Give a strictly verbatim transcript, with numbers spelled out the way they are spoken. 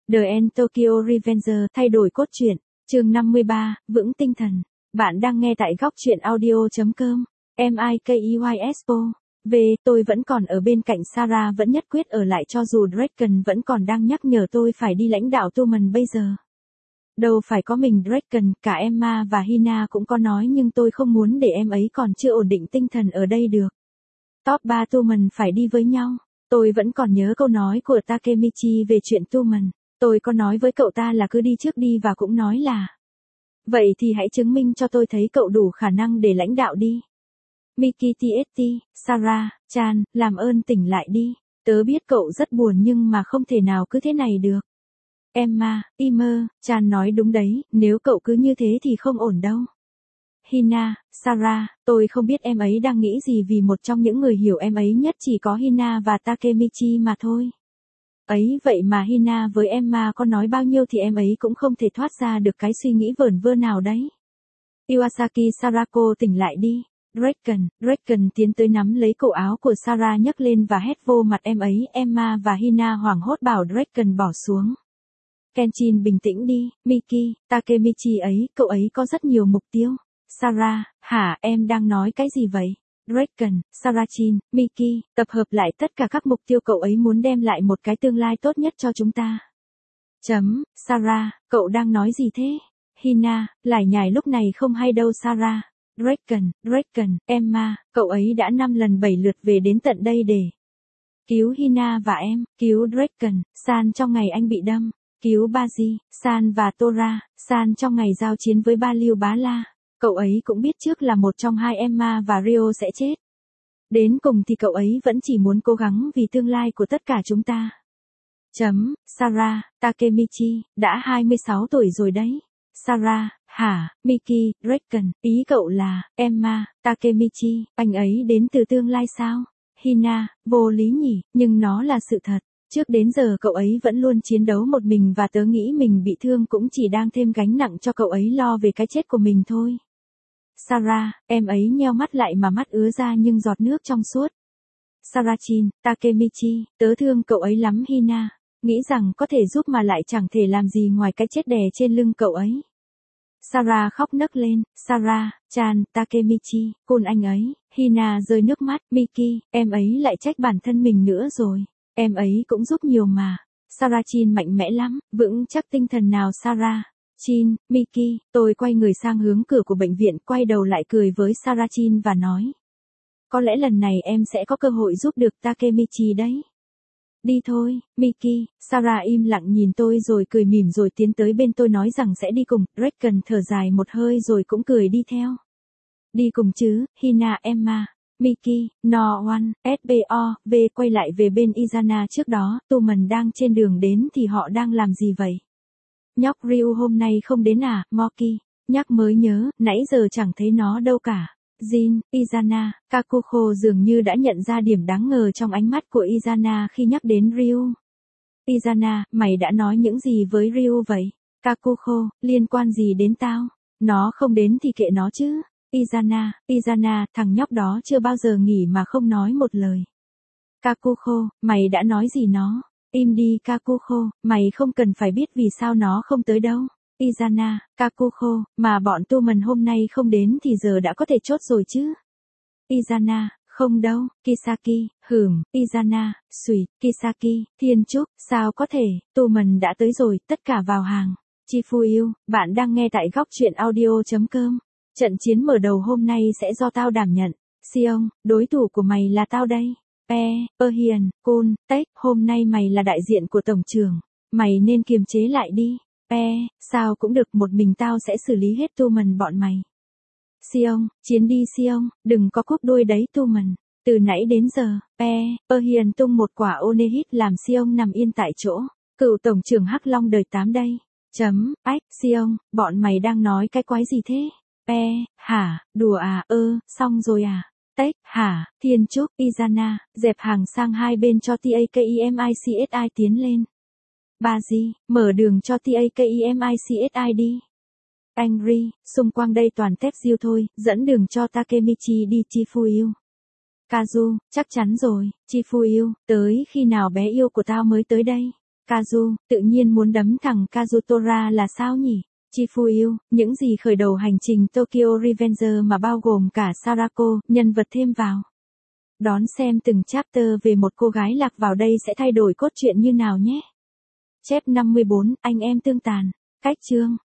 The End Tokyo Revenger thay đổi cốt truyện, chương năm mươi ba, vững tinh thần. Bạn đang nghe tại góc truyện audio chấm com. Mikeyespo. Về, tôi vẫn còn ở bên cạnh Sarah vẫn nhất quyết ở lại cho dù Draken vẫn còn đang nhắc nhở tôi phải đi lãnh đạo Tumen bây giờ. Đâu phải có mình Draken, cả Emma và Hina cũng có nói nhưng tôi không muốn để em ấy còn chưa ổn định tinh thần ở đây được. Top ba Tumen phải đi với nhau. Tôi vẫn còn nhớ câu nói của Takemichi về chuyện Tumen. Tôi có nói với cậu ta là cứ đi trước đi và cũng nói là vậy thì hãy chứng minh cho tôi thấy cậu đủ khả năng để lãnh đạo đi. Miki tê ét tê, Sarah, Chan, làm ơn tỉnh lại đi. Tớ biết cậu rất buồn nhưng mà không thể nào cứ thế này được. Emma, Imer, Chan nói đúng đấy, nếu cậu cứ như thế thì không ổn đâu. Hina, Sarah, tôi không biết em ấy đang nghĩ gì vì một trong những người hiểu em ấy nhất chỉ có Hina và Takemichi mà thôi. Ấy vậy mà Hina với Emma có nói bao nhiêu thì em ấy cũng không thể thoát ra được cái suy nghĩ vẩn vơ nào đấy. Iwasaki Sarako tỉnh lại đi. Draken, Draken tiến tới nắm lấy cổ áo của Sarah nhấc lên và hét vô mặt em ấy. Emma và Hina hoảng hốt bảo Draken bỏ xuống. Kenshin bình tĩnh đi, Miki, Takemichi ấy, cậu ấy có rất nhiều mục tiêu. Sarah, hả em đang nói cái gì vậy? Draken, Sarachin, Miki, tập hợp lại tất cả các mục tiêu cậu ấy muốn đem lại một cái tương lai tốt nhất cho chúng ta. Chấm, Sarah, cậu đang nói gì thế? Hina, lải nhải lúc này không hay đâu Sarah. Draken, Draken, Emma, cậu ấy đã năm lần bảy lượt về đến tận đây để cứu Hina và em, cứu Draken, San trong ngày anh bị đâm, cứu Baji, San và Tora, San trong ngày giao chiến với Ba Liêu Bá La. Cậu ấy cũng biết trước là một trong hai Emma và Rio sẽ chết. Đến cùng thì cậu ấy vẫn chỉ muốn cố gắng vì tương lai của tất cả chúng ta. Chấm, Sarah, Takemichi, đã hai mươi sáu tuổi rồi đấy. Sarah, hả, Miki, Draken, ý cậu là, Emma, Takemichi, anh ấy đến từ tương lai sao? Hina, vô lý nhỉ, nhưng nó là sự thật. Trước đến giờ cậu ấy vẫn luôn chiến đấu một mình và tớ nghĩ mình bị thương cũng chỉ đang thêm gánh nặng cho cậu ấy lo về cái chết của mình thôi. Sarah, em ấy nheo mắt lại mà mắt ứa ra nhưng giọt nước trong suốt. Sarachin, Takemichi, tớ thương cậu ấy lắm Hina, nghĩ rằng có thể giúp mà lại chẳng thể làm gì ngoài cái chết đè trên lưng cậu ấy. Sarah khóc nấc lên, Sarah, Chan, Takemichi, côn anh ấy, Hina rơi nước mắt, Miki, em ấy lại trách bản thân mình nữa rồi, em ấy cũng giúp nhiều mà. Sarachin mạnh mẽ lắm, vững chắc tinh thần nào Sarah. Chin, Miki, tôi quay người sang hướng cửa của bệnh viện, quay đầu lại cười với Sarachin và nói. Có lẽ lần này em sẽ có cơ hội giúp được Takemichi đấy. Đi thôi, Miki, Sarah im lặng nhìn tôi rồi cười mỉm rồi tiến tới bên tôi nói rằng sẽ đi cùng. Draken thở dài một hơi rồi cũng cười đi theo. Đi cùng chứ, Hina Emma. Miki, No One, ét bê o, V quay lại về bên Izana trước đó, Tumen đang trên đường đến thì họ đang làm gì vậy? Nhóc Ryu hôm nay không đến à, Moki? Nhắc mới nhớ, nãy giờ chẳng thấy nó đâu cả. Jin, Izana, Kakuko dường như đã nhận ra điểm đáng ngờ trong ánh mắt của Izana khi nhắc đến Ryu. Izana, mày đã nói những gì với Ryu vậy? Kakuko, liên quan gì đến tao? Nó không đến thì kệ nó chứ. Izana, Izana, thằng nhóc đó chưa bao giờ nghỉ mà không nói một lời. Kakuko, mày đã nói gì nó? Im đi Kakuko, mày không cần phải biết vì sao nó không tới đâu. Izana, Kakuko, mà bọn Tumen hôm nay không đến thì giờ đã có thể chốt rồi chứ. Izana, không đâu, Kisaki, hửm, Izana, sweet, Kisaki, Thiên Trúc, sao có thể, Tumen đã tới rồi, tất cả vào hàng. Chifuyu, bạn đang nghe tại góc truyện audio chấm com. Trận chiến mở đầu hôm nay sẽ do tao đảm nhận. Sion, đối thủ của mày là tao đây. Pe, Perhian, Kun, Tech, hôm nay mày là đại diện của tổng trưởng. Mày nên kiềm chế lại đi. Pe, sao cũng được, một mình tao sẽ xử lý hết Tumen bọn mày. Sion, chiến đi Sion, đừng có cúp đuôi đấy Tumen. Từ nãy đến giờ, Pe, Perhian tung một quả Onehit làm Sion nằm yên tại chỗ. Cựu tổng trưởng Hắc Long đời tám đây. Chấm, ách, Sion, bọn mày đang nói cái quái gì thế? Pe, hả, đùa à, ơ, xong rồi à? Tech, hả, Thiên Trúc, Izana, dẹp hàng sang hai bên cho Takemichi tiến lên. Baji, mở đường cho Takemichi đi. Angry, xung quanh đây toàn tép diêu thôi, dẫn đường cho Takemichi đi Chifuyu. Kazu, chắc chắn rồi, Chifuyu, tới khi nào bé yêu của tao mới tới đây? Kazu, tự nhiên muốn đấm thằng Kazutora là sao nhỉ? Chifuyu, những gì khởi đầu hành trình Tokyo Revenger mà bao gồm cả Sarako, nhân vật thêm vào. Đón xem từng chapter về một cô gái lạc vào đây sẽ thay đổi cốt truyện như nào nhé. Chép năm mươi bốn, anh em tương tàn. Cách chương.